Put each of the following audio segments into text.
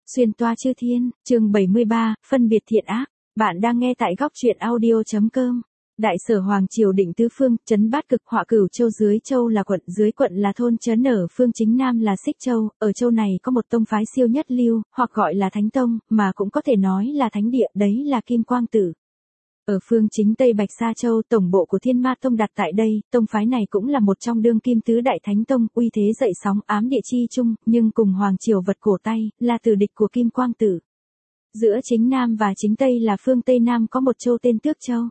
Xuyên toa chư thiên, chương 73, phân biệt thiện ác. Bạn đang nghe tại góc truyện audio.com. Đại sở Hoàng Triều định tứ phương, trấn Bát Cực, Họa Cửu Châu, dưới châu là quận, dưới quận là thôn, trấn ở phương chính nam là Xích Châu. Ở châu này có một tông phái siêu nhất lưu, hoặc gọi là Thánh Tông, mà cũng có thể nói là thánh địa, đấy là Kim Quang Tử. Ở phương chính Tây Bạch Sa Châu, tổng bộ của Thiên Ma Tông đặt tại đây, tông phái này cũng là một trong đương kim tứ đại thánh tông, uy thế dậy sóng ám địa chi chung, nhưng cùng Hoàng Triều vật cổ tay, là tử địch của Kim Quang Tử. Giữa chính Nam và chính Tây là phương Tây Nam có một châu tên Tước Châu.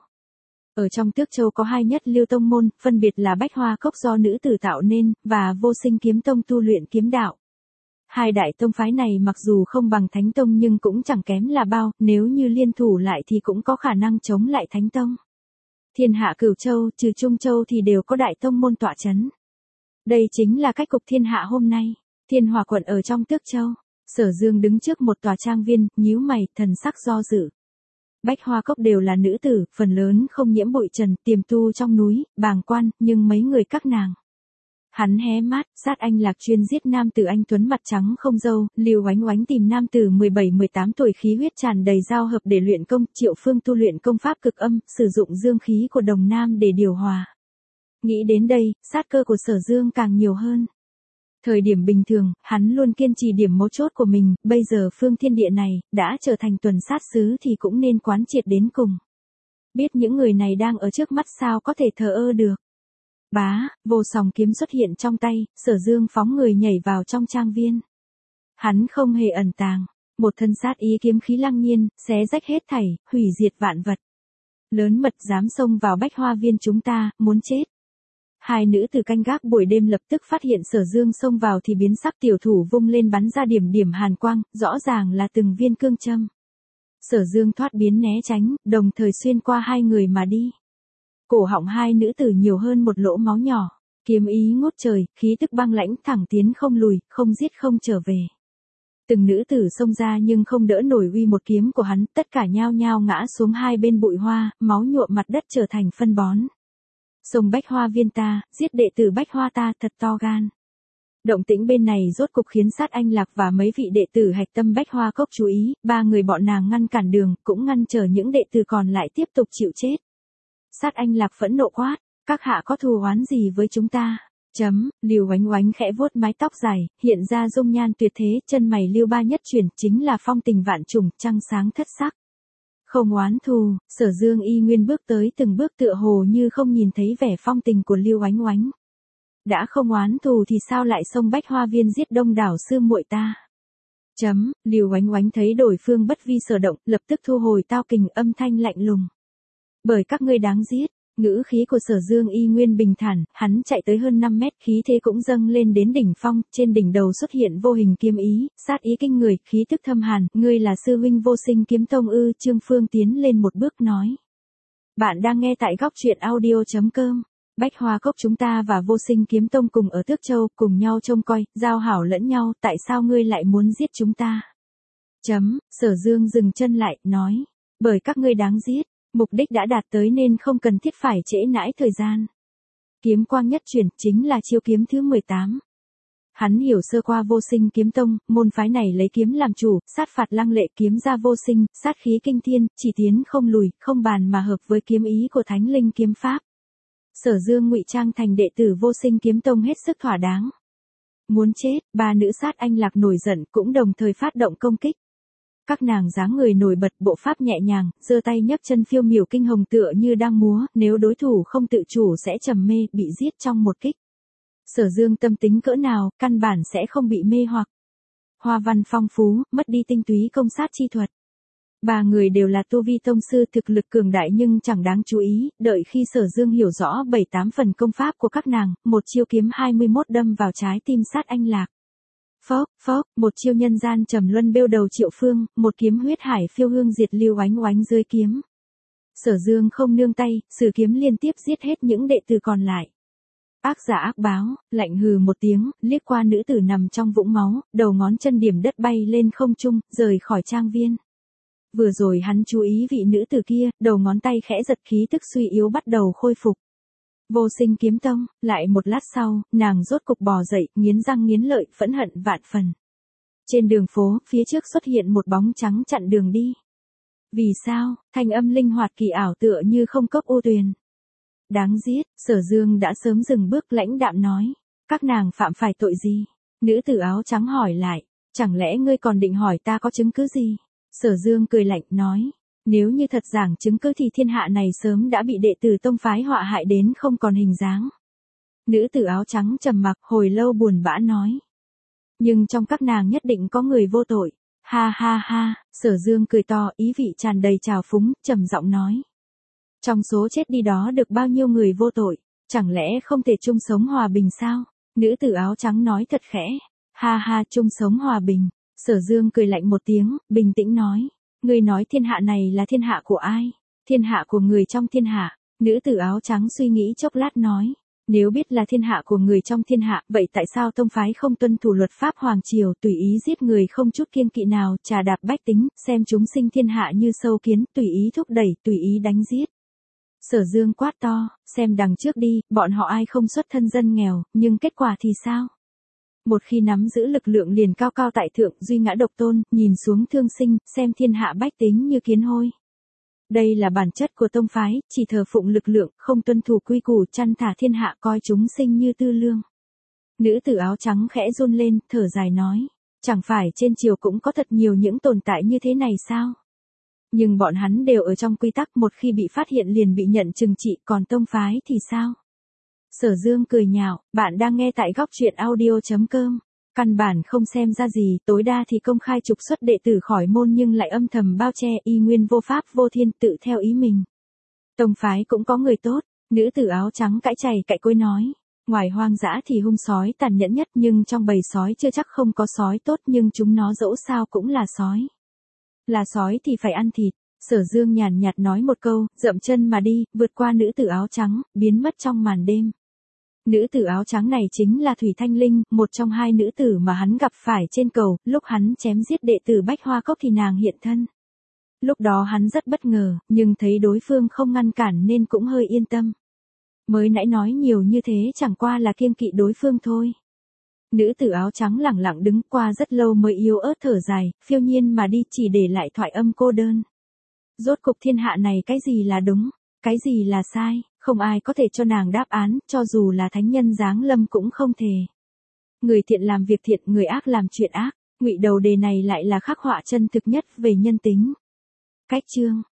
Ở trong Tước Châu có hai nhất lưu tông môn, phân biệt là Bách Hoa Cốc do nữ tử tạo nên, và Vô Sinh Kiếm Tông tu luyện kiếm đạo. Hai đại tông phái này mặc dù không bằng Thánh Tông nhưng cũng chẳng kém là bao, nếu như liên thủ lại thì cũng có khả năng chống lại Thánh Tông. Thiên hạ Cửu Châu, trừ Trung Châu thì đều có đại tông môn tọa chấn. Đây chính là cách cục thiên hạ hôm nay. Thiên Hòa quận ở trong Tước Châu. Sở Dương đứng trước một tòa trang viên, nhíu mày, thần sắc do dự. Bách Hoa Cốc đều là nữ tử, phần lớn không nhiễm bụi trần, tiềm tu trong núi, bàng quan, nhưng mấy người các nàng. Hắn hé mắt, Sát Anh Lạc chuyên giết nam tử anh tuấn mặt trắng không râu, Lưu Oánh Oánh tìm nam tử 17-18 tuổi khí huyết tràn đầy giao hợp để luyện công, Triệu Phương tu luyện công pháp cực âm, sử dụng dương khí của đồng nam để điều hòa. Nghĩ đến đây, sát cơ của Sở Dương càng nhiều hơn. Thời điểm bình thường, hắn luôn kiên trì điểm mấu chốt của mình, bây giờ phương thiên địa này, đã trở thành tuần sát xứ thì cũng nên quán triệt đến cùng. Biết những người này đang ở trước mắt sao có thể thờ ơ được. Bá, vô song kiếm xuất hiện trong tay, Sở Dương phóng người nhảy vào trong trang viên. Hắn không hề ẩn tàng, một thân sát ý kiếm khí lăng nhiên, xé rách hết thảy, hủy diệt vạn vật. Lớn mật dám xông vào Bách Hoa Viên chúng ta, muốn chết. Hai nữ tử canh gác buổi đêm lập tức phát hiện Sở Dương xông vào thì biến sắc, tiểu thủ vung lên bắn ra điểm điểm hàn quang, rõ ràng là từng viên cương châm. Sở Dương thoát biến né tránh, đồng thời xuyên qua hai người mà đi. Cổ họng hai nữ tử nhiều hơn một lỗ máu nhỏ, kiếm ý ngút trời, khí tức băng lãnh, thẳng tiến không lùi, không giết không trở về. Từng nữ tử xông ra nhưng không đỡ nổi uy một kiếm của hắn, tất cả nhao nhao ngã xuống hai bên bụi hoa, máu nhuộm mặt đất trở thành phân bón. Sông Bách Hoa Viên ta, giết đệ tử Bách Hoa ta, thật to gan. Động tĩnh bên này rốt cục khiến Sát Anh Lạc và mấy vị đệ tử hạch tâm Bách Hoa Cốc chú ý, ba người bọn nàng ngăn cản đường, cũng ngăn trở những đệ tử còn lại tiếp tục chịu chết. Sát Anh Lạc phẫn nộ quát, các hạ có thù oán gì với chúng ta? Lưu Oánh Oánh khẽ vuốt mái tóc dài, hiện ra dung nhan tuyệt thế, chân mày Lưu Ba nhất chuyển, chính là phong tình vạn trùng, trăng sáng thất sắc. Không oán thù, Sở Dương y nguyên bước tới từng bước tựa hồ như không nhìn thấy vẻ phong tình của Lưu Oánh Oánh. Đã không oán thù thì sao lại xông Bách Hoa Viên giết đông đảo sư muội ta? Lưu Oánh Oánh thấy đối phương bất vi sở động, lập tức thu hồi tao kình, âm thanh lạnh lùng. Bởi các ngươi đáng giết. Ngữ khí của Sở Dương y nguyên bình thản, hắn chạy tới hơn 5 mét, khí thế cũng dâng lên đến đỉnh phong, trên đỉnh đầu xuất hiện vô hình kiếm ý, sát ý kinh người, khí tức thâm hàn, ngươi là sư huynh Vô Sinh Kiếm Tông ư? Trương Phương tiến lên một bước nói. Bạn đang nghe tại góc truyện audio.com. Bách Hoa Cốc chúng ta và Vô Sinh Kiếm Tông cùng ở Tước Châu, cùng nhau trông coi, giao hảo lẫn nhau, tại sao ngươi lại muốn giết chúng ta? Sở Dương dừng chân lại, nói. Bởi các ngươi đáng giết. Mục đích đã đạt tới nên không cần thiết phải trễ nãi thời gian. Kiếm quang nhất chuyển chính là chiêu kiếm thứ 18. Hắn hiểu sơ qua Vô Sinh Kiếm Tông, môn phái này lấy kiếm làm chủ, sát phạt lăng lệ, kiếm ra vô sinh, sát khí kinh thiên, chỉ tiến không lùi, không bàn mà hợp với kiếm ý của Thánh Linh kiếm pháp. Sở Dương ngụy trang thành đệ tử Vô Sinh Kiếm Tông hết sức thỏa đáng. Muốn chết, ba nữ Sát Anh Lạc nổi giận cũng đồng thời phát động công kích. Các nàng dáng người nổi bật, bộ pháp nhẹ nhàng, giơ tay nhấc chân phiêu miểu kinh hồng tựa như đang múa, nếu đối thủ không tự chủ sẽ trầm mê, bị giết trong một kích. Sở Dương tâm tính cỡ nào, căn bản sẽ không bị mê hoặc. Hoa văn phong phú, mất đi tinh túy công sát chi thuật. Ba người đều là tu vi tông sư, thực lực cường đại nhưng chẳng đáng chú ý, đợi khi Sở Dương hiểu rõ 7-8 phần công pháp của các nàng, một chiêu kiếm 21 đâm vào trái tim Sát Anh Lạc. Phốc, một chiêu nhân gian trầm luân bêu đầu Triệu Phương, một kiếm huyết hải phiêu hương diệt Lưu Oánh Oánh dưới kiếm. Sở Dương không nương tay, sử kiếm liên tiếp giết hết những đệ tử còn lại. Ác giả ác báo, lạnh hừ một tiếng, liếc qua nữ tử nằm trong vũng máu, đầu ngón chân điểm đất bay lên không trung, rời khỏi trang viên. Vừa rồi hắn chú ý vị nữ tử kia, đầu ngón tay khẽ giật, khí tức suy yếu bắt đầu khôi phục. Vô Sinh Kiếm Tông, lại một lát sau, nàng rốt cục bò dậy, nghiến răng nghiến lợi, phẫn hận vạn phần. Trên đường phố, phía trước xuất hiện một bóng trắng chặn đường đi. Vì sao? Thanh âm linh hoạt kỳ ảo tựa như không cốc ô tuyền. Đáng giết, Sở Dương đã sớm dừng bước lãnh đạm nói. Các nàng phạm phải tội gì? Nữ tử áo trắng hỏi lại. Chẳng lẽ ngươi còn định hỏi ta có chứng cứ gì? Sở Dương cười lạnh nói. Nếu như thật giảng chứng cứ thì thiên hạ này sớm đã bị đệ tử tông phái họa hại đến không còn hình dáng. Nữ tử áo trắng trầm mặc hồi lâu buồn bã nói. Nhưng trong các nàng nhất định có người vô tội. Ha ha ha, Sở Dương cười to, ý vị tràn đầy trào phúng, trầm giọng nói. Trong số chết đi đó được bao nhiêu người vô tội, chẳng lẽ không thể chung sống hòa bình sao? Nữ tử áo trắng nói thật khẽ. Ha ha, chung sống hòa bình. Sở Dương cười lạnh một tiếng, bình tĩnh nói. Ngươi nói thiên hạ này là thiên hạ của ai? Thiên hạ của người trong thiên hạ. Nữ tử áo trắng suy nghĩ chốc lát nói. Nếu biết là thiên hạ của người trong thiên hạ, vậy tại sao tông phái không tuân thủ luật pháp hoàng triều, tùy ý giết người không chút kiêng kỵ nào, trà đạp bách tính, xem chúng sinh thiên hạ như sâu kiến, tùy ý thúc đẩy, tùy ý đánh giết. Sở Dương quát to, xem đằng trước đi, bọn họ ai không xuất thân dân nghèo, nhưng kết quả thì sao? Một khi nắm giữ lực lượng liền cao cao tại thượng, duy ngã độc tôn, nhìn xuống thương sinh, xem thiên hạ bách tính như kiến hôi. Đây là bản chất của tông phái, chỉ thờ phụng lực lượng, không tuân thủ quy củ, chăn thả thiên hạ, coi chúng sinh như tư lương. Nữ tử áo trắng khẽ run lên, thở dài nói, chẳng phải trên triều cũng có thật nhiều những tồn tại như thế này sao? Nhưng bọn hắn đều ở trong quy tắc, một khi bị phát hiện liền bị nhận trừng trị, còn tông phái thì sao? Sở Dương cười nhạo, bạn đang nghe tại góc truyện audio.com. Căn bản không xem ra gì, tối đa thì công khai trục xuất đệ tử khỏi môn nhưng lại âm thầm bao che, y nguyên vô pháp vô thiên, tự theo ý mình. Tông phái cũng có người tốt, nữ tử áo trắng cãi chày cãi cối nói. Ngoài hoang dã thì hung sói tàn nhẫn nhất, nhưng trong bầy sói chưa chắc không có sói tốt, nhưng chúng nó dẫu sao cũng là sói. Là sói thì phải ăn thịt. Sở Dương nhàn nhạt nói một câu, dậm chân mà đi, vượt qua nữ tử áo trắng, biến mất trong màn đêm. Nữ tử áo trắng này chính là Thủy Thanh Linh, một trong hai nữ tử mà hắn gặp phải trên cầu, lúc hắn chém giết đệ tử Bách Hoa Cốc thì nàng hiện thân. Lúc đó hắn rất bất ngờ, nhưng thấy đối phương không ngăn cản nên cũng hơi yên tâm. Mới nãy nói nhiều như thế chẳng qua là kiêng kỵ đối phương thôi. Nữ tử áo trắng lẳng lặng đứng qua rất lâu mới yếu ớt thở dài, phiêu nhiên mà đi, chỉ để lại thoại âm cô đơn. Rốt cục thiên hạ này cái gì là đúng, cái gì là sai, không ai có thể cho nàng đáp án, cho dù là thánh nhân giáng lâm cũng không thể. Người thiện làm việc thiện, người ác làm chuyện ác, ngụy đầu đề này lại là khắc họa chân thực nhất về nhân tính. Cách chương